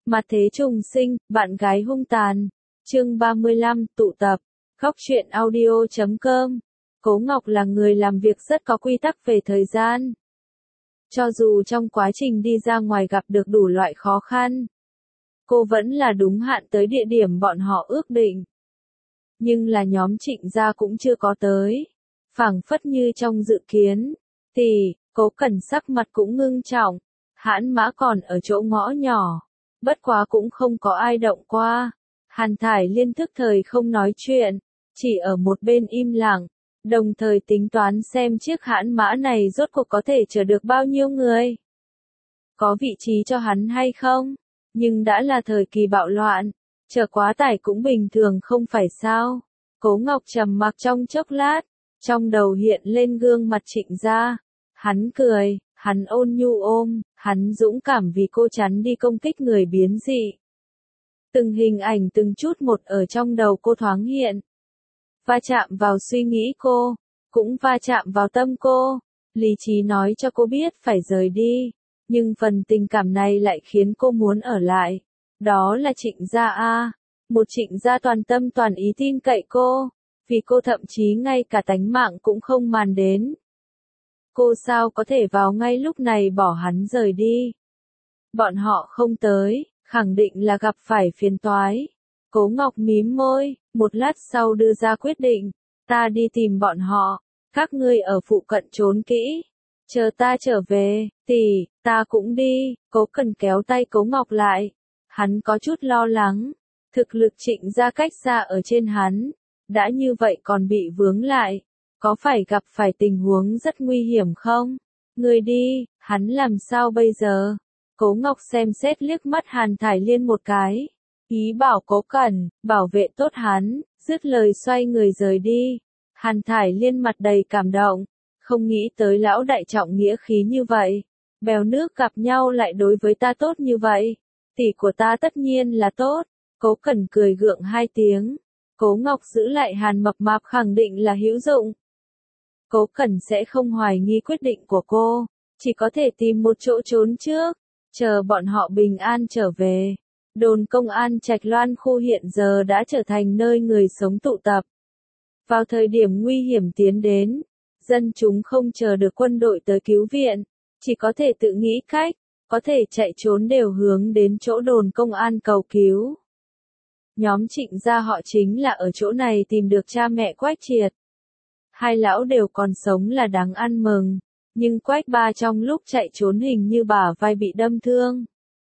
Mặt thế trùng sinh, bạn gái hung tàn. Chương 35, tụ tập. Góc truyện audio.com. Cố Ngọc là người làm việc rất có quy tắc về thời gian. Cho dù trong quá trình đi ra ngoài gặp được đủ loại khó khăn, cô vẫn là đúng hạn tới địa điểm bọn họ ước định. Nhưng là nhóm Trịnh gia cũng chưa có tới. Phảng phất như trong dự kiến, thì, Cố Cẩn sắc mặt cũng ngưng trọng. Hãn Mã còn ở chỗ ngõ nhỏ. Bất quá cũng không có ai động qua. Hàn Thải Liên thức thời không nói chuyện, chỉ ở một bên im lặng, đồng thời tính toán xem chiếc hãn mã này rốt cuộc có thể chở được bao nhiêu người. Có vị trí cho hắn hay không? Nhưng đã là thời kỳ bạo loạn, chở quá tải cũng bình thường không phải sao? Cố Ngọc trầm mặc trong chốc lát, trong đầu hiện lên gương mặt Trịnh gia. Hắn cười, hắn ôn nhu ôm, hắn dũng cảm vì cô chắn đi công kích người biến dị. Từng hình ảnh từng chút một ở trong đầu cô thoáng hiện. Va chạm vào suy nghĩ cô, cũng va chạm vào tâm cô. Lý trí nói cho cô biết phải rời đi, nhưng phần tình cảm này lại khiến cô muốn ở lại. Đó là Trịnh gia a, một Trịnh gia toàn tâm toàn ý tin cậy cô, vì cô thậm chí ngay cả tánh mạng cũng không màng đến. Cô sao có thể vào ngay lúc này bỏ hắn rời đi? Bọn họ không tới, khẳng định là gặp phải phiền toái. Cố Ngọc mím môi, một lát sau đưa ra quyết định, ta đi tìm bọn họ, các ngươi ở phụ cận trốn kỹ, chờ ta trở về, tỷ, ta cũng đi. Cố Cẩn kéo tay Cố Ngọc lại, hắn có chút lo lắng, thực lực Trịnh gia cách xa ở trên hắn, đã như vậy còn bị vướng lại, có phải gặp phải tình huống rất nguy hiểm không? Ngươi đi, hắn làm sao bây giờ? Cố Ngọc xem xét liếc mắt Hàn Thải Liên một cái, ý bảo Cố Cẩn, bảo vệ tốt hắn, dứt lời xoay người rời đi. Hàn Thải Liên mặt đầy cảm động, không nghĩ tới lão đại trọng nghĩa khí như vậy, bèo nước gặp nhau lại đối với ta tốt như vậy, tỷ của ta tất nhiên là tốt. Cố Cẩn cười gượng hai tiếng, Cố Ngọc giữ lại Hàn Mập Mạp khẳng định là hữu dụng. Cố Cẩn sẽ không hoài nghi quyết định của cô, chỉ có thể tìm một chỗ trốn trước, chờ bọn họ bình an trở về. Đồn công an Trạch Loan khu hiện giờ đã trở thành nơi người sống tụ tập. Vào thời điểm nguy hiểm tiến đến, dân chúng không chờ được quân đội tới cứu viện, chỉ có thể tự nghĩ cách, có thể chạy trốn đều hướng đến chỗ đồn công an cầu cứu. Nhóm Trịnh gia họ chính là ở chỗ này tìm được cha mẹ Quách Triệt. Hai lão đều còn sống là đáng ăn mừng, nhưng Quách ba trong lúc chạy trốn hình như bả vai bị đâm thương.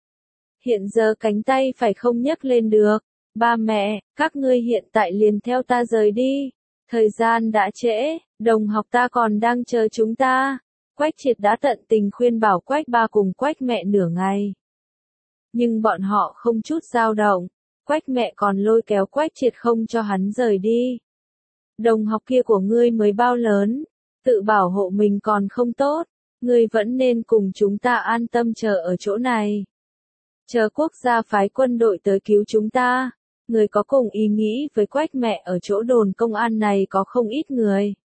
Hiện giờ cánh tay phải không nhấc lên được. Ba mẹ, các ngươi hiện tại liền theo ta rời đi. Thời gian đã trễ, đồng học ta còn đang chờ chúng ta. Quách Triệt đã tận tình khuyên bảo Quách ba cùng Quách mẹ nửa ngày. Nhưng bọn họ không chút dao động. Quách mẹ còn lôi kéo Quách Triệt không cho hắn rời đi. Đồng học kia của ngươi mới bao lớn, tự bảo hộ mình còn không tốt, ngươi vẫn nên cùng chúng ta an tâm chờ ở chỗ này. Chờ quốc gia phái quân đội tới cứu chúng ta. Người có cùng ý nghĩ với Quách mẹ ở chỗ đồn công an này có không ít người.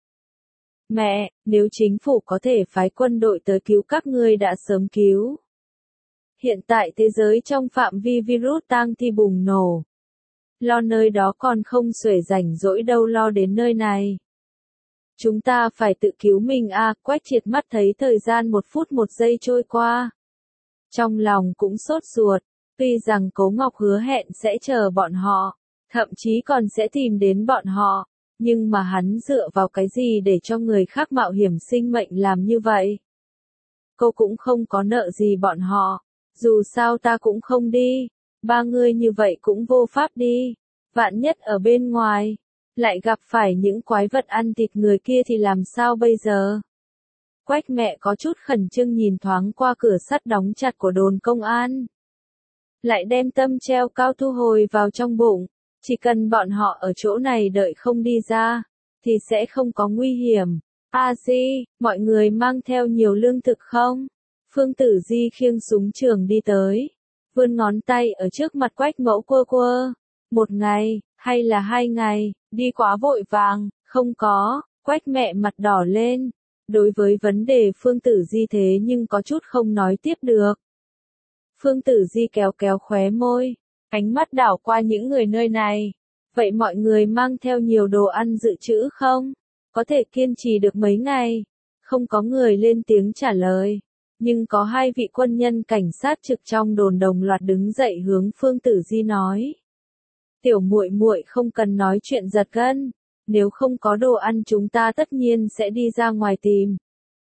Mẹ, nếu chính phủ có thể phái quân đội tới cứu các ngươi đã sớm cứu. Hiện tại thế giới trong phạm vi virus tang thi bùng nổ. Lo nơi đó còn không xuể rảnh rỗi đâu lo đến nơi này. Chúng ta phải tự cứu mình a. Quách Triệt mắt thấy thời gian 1 phút 1 giây trôi qua. Trong lòng cũng sốt ruột, tuy rằng Cố Ngọc hứa hẹn sẽ chờ bọn họ, thậm chí còn sẽ tìm đến bọn họ, nhưng mà hắn dựa vào cái gì để cho người khác mạo hiểm sinh mệnh làm như vậy? Cô cũng không có nợ gì bọn họ, dù sao ta cũng không đi, ba người như vậy cũng vô pháp đi, vạn nhất ở bên ngoài, lại gặp phải những quái vật ăn thịt người kia thì làm sao bây giờ? Quách mẹ có chút khẩn trương nhìn thoáng qua cửa sắt đóng chặt của đồn công an. Lại đem tâm treo cao thu hồi vào trong bụng, chỉ cần bọn họ ở chỗ này đợi không đi ra, thì sẽ không có nguy hiểm. A Di, mọi người mang theo nhiều lương thực không? Phương Tử Di khiêng súng trường đi tới, vươn ngón tay ở trước mặt Quách mẫu quơ quơ. 1 ngày, hay là 2 ngày, đi quá vội vàng, không có. Quách mẹ mặt đỏ lên. Đối với vấn đề Phương Tử Di thế nhưng có chút không nói tiếp được. Phương Tử Di kéo kéo khóe môi, ánh mắt đảo qua những người nơi này. Vậy mọi người mang theo nhiều đồ ăn dự trữ không? Có thể kiên trì được mấy ngày? Không có người lên tiếng trả lời. Nhưng có hai vị quân nhân cảnh sát trực trong đồn đồng loạt đứng dậy hướng Phương Tử Di nói. Tiểu muội muội không cần nói chuyện giật gân. Nếu không có đồ ăn chúng ta tất nhiên sẽ đi ra ngoài tìm.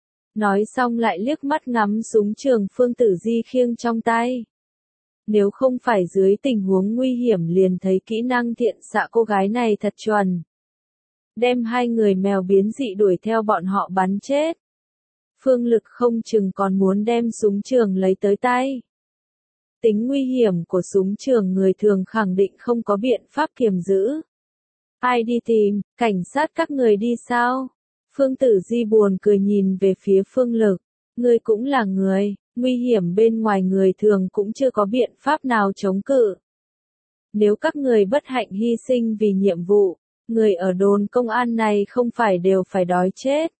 Nói xong lại liếc mắt ngắm súng trường Phương Tử Di khiêng trong tay. Nếu không phải dưới tình huống nguy hiểm liền thấy kỹ năng thiện xạ cô gái này thật chuẩn. Đem hai người mèo biến dị đuổi theo bọn họ bắn chết. Phương Lực không chừng còn muốn đem súng trường lấy tới tay. Tính nguy hiểm của súng trường người thường khẳng định không có biện pháp kiềm giữ. Ai đi tìm, cảnh sát các người đi sao? Phương Tử Di buồn cười nhìn về phía Phương Lực. Ngươi cũng là người, nguy hiểm bên ngoài người thường cũng chưa có biện pháp nào chống cự. Nếu các người bất hạnh hy sinh vì nhiệm vụ, người ở đồn công an này không phải đều phải đói chết.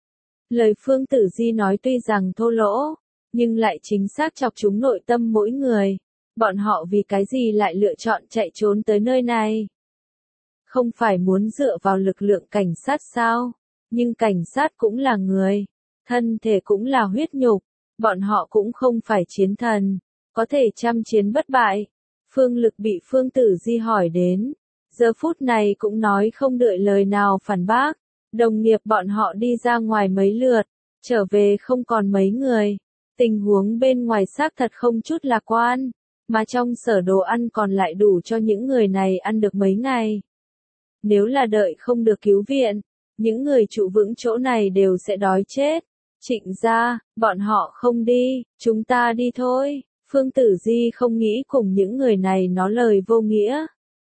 Lời Phương Tử Di nói tuy rằng thô lỗ, nhưng lại chính xác chọc trúng nội tâm mỗi người. Bọn họ vì cái gì lại lựa chọn chạy trốn tới nơi này? Không phải muốn dựa vào lực lượng cảnh sát sao? Nhưng cảnh sát cũng là người, thân thể cũng là huyết nhục, bọn họ cũng không phải chiến thần, có thể trăm chiến bất bại. Phương Lực bị Phương Tử Di hỏi đến, giờ phút này cũng nói không đợi lời nào phản bác. Đồng nghiệp bọn họ đi ra ngoài mấy lượt, trở về không còn mấy người. Tình huống bên ngoài xác thật không chút lạc quan, mà trong sở đồ ăn còn lại đủ cho những người này ăn được mấy ngày. Nếu là đợi không được cứu viện, những người trụ vững chỗ này đều sẽ đói chết. Trịnh gia, bọn họ không đi, chúng ta đi thôi. Phương Tử Di không nghĩ cùng những người này nói lời vô nghĩa.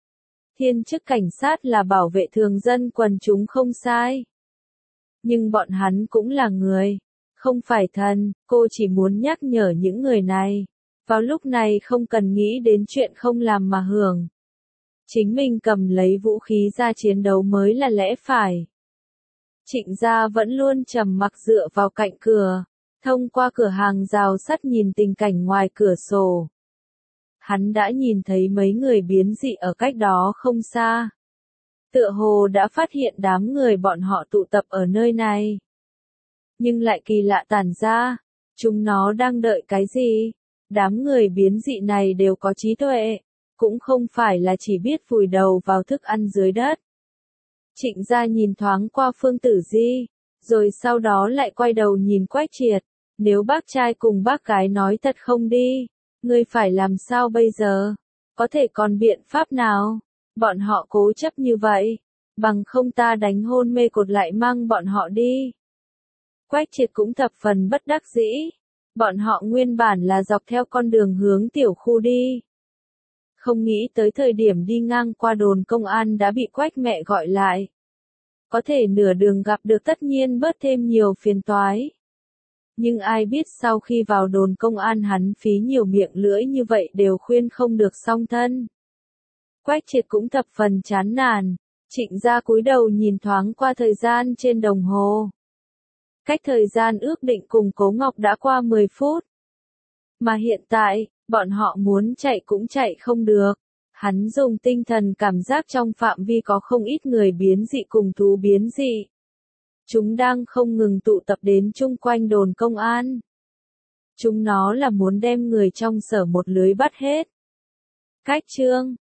Thiên chức cảnh sát là bảo vệ thường dân quần chúng không sai. Nhưng bọn hắn cũng là người, không phải thần, cô chỉ muốn nhắc nhở những người này. Vào lúc này không cần nghĩ đến chuyện không làm mà hưởng. Chính mình cầm lấy vũ khí ra chiến đấu mới là lẽ phải. Trịnh gia vẫn luôn trầm mặc dựa vào cạnh cửa, thông qua cửa hàng rào sắt nhìn tình cảnh ngoài cửa sổ. Hắn đã nhìn thấy mấy người biến dị ở cách đó không xa. Tựa hồ đã phát hiện đám người bọn họ tụ tập ở nơi này. Nhưng lại kỳ lạ tản ra, chúng nó đang đợi cái gì? Đám người biến dị này đều có trí tuệ, cũng không phải là chỉ biết vùi đầu vào thức ăn dưới đất. Trịnh gia nhìn thoáng qua Phương Tử Di, rồi sau đó lại quay đầu nhìn Quách Triệt. Nếu bác trai cùng bác gái nói thật không đi, ngươi phải làm sao bây giờ? Có thể còn biện pháp nào? Bọn họ cố chấp như vậy, bằng không ta đánh hôn mê cột lại mang bọn họ đi. Quách Triệt cũng thập phần bất đắc dĩ. Bọn họ nguyên bản là dọc theo con đường hướng tiểu khu đi. Không nghĩ tới thời điểm đi ngang qua đồn công an đã bị Quách mẹ gọi lại. Có thể nửa đường gặp được tất nhiên bớt thêm nhiều phiền toái. Nhưng ai biết sau khi vào đồn công an hắn phí nhiều miệng lưỡi như vậy đều khuyên không được song thân. Quách Triệt cũng thập phần chán nản. Trịnh gia cúi đầu nhìn thoáng qua thời gian trên đồng hồ. Cách thời gian ước định cùng Cố Ngọc đã qua 10 phút. Mà hiện tại, bọn họ muốn chạy cũng chạy không được. Hắn dùng tinh thần cảm giác trong phạm vi có không ít người biến dị cùng thú biến dị. Chúng đang không ngừng tụ tập đến chung quanh đồn công an. Chúng nó là muốn đem người trong sở một lưới bắt hết. Cách chương